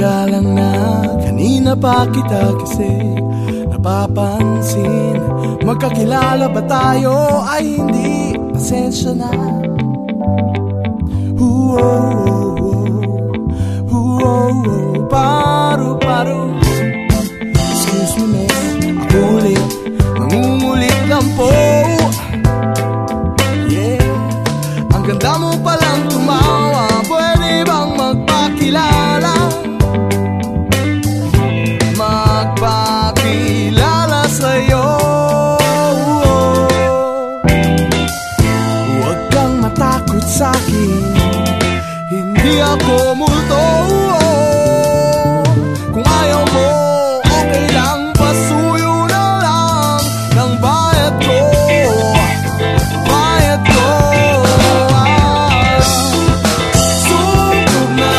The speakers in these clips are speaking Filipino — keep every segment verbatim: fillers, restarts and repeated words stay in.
galang na kanina pa kita kasi napapansin. Magkakilala ba tayo ay hindi? Pasensya na. Ooh, paru-paru. Excuse me miss, ako ulit, mangungulit lang po. Yeah, ang ganda mo palang tumawa. Pwede bang magpakilala? Magpakilala sa'yo. Huwag kang matakot sa'kin, hindi ako multo. Kung ayaw mo, okay lang, pasuyo na lang ng bayad ko. Bayad ko. Ah, sugod na.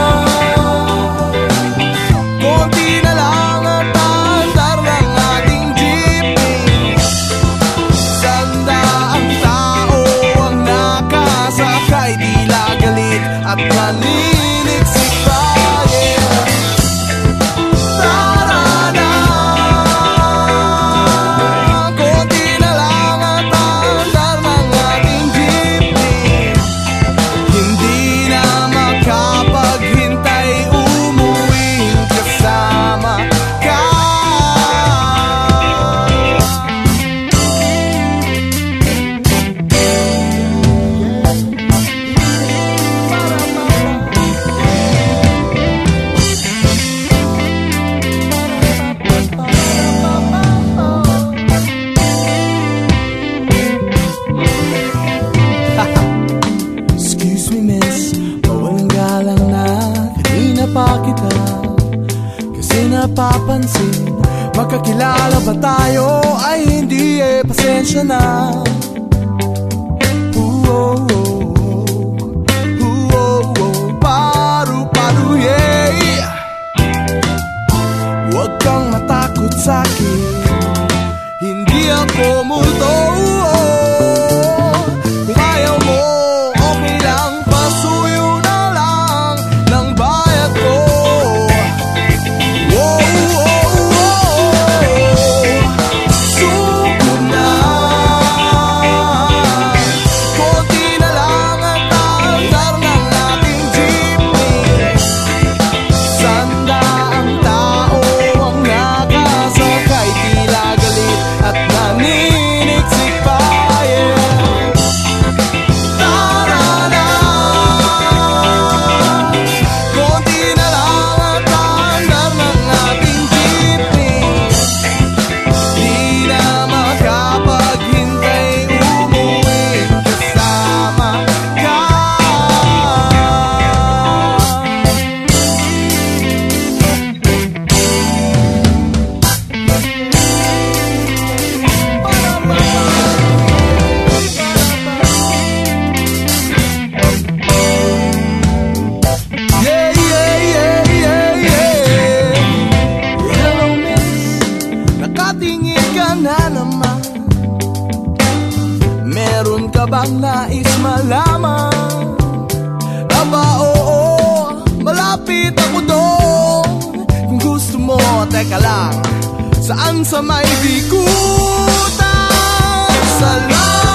Konti na lang at andar ng ating jeepney. Sandaang tao ang nakasakay, tila galit at naniniksik pa. Yeah. Tara na. Konti na lang at andar ng ating jeepney. Hindi na makapaghintay, umuwing kasama ka. Excuse me miss, mawalang galang na kanina pa kita kasi napapansin. Magkakilala ba tayo ay hindi? Eh, pasensya na. Ooh, oh, oh, ooh, oh, oh, paru-paru, yeah. Huwag kang matakot sa'kin, hindi ako multo. Kung ayaw mo, okay lang, pasuyo na lang ng bayad ko. Wow, wow, wow. Sugod na. Konti na lang at andar ng ating jeepney. Sandaang tao ang nakasakay, tila galit at naniniksik pa. Yeah. Tara na. Konti na lang at andar ng ating jeepney. Di na makapaghintay, umuwing kasama ka. Yeah, yeah, yeah, yeah, yeah. Hello miss, nakatingin ka na naman. Meron ka bang nais malaman? Aba oo, malapit ako doon. Kung gusto mo, teka lang, saan sa may bikutan? Salamat.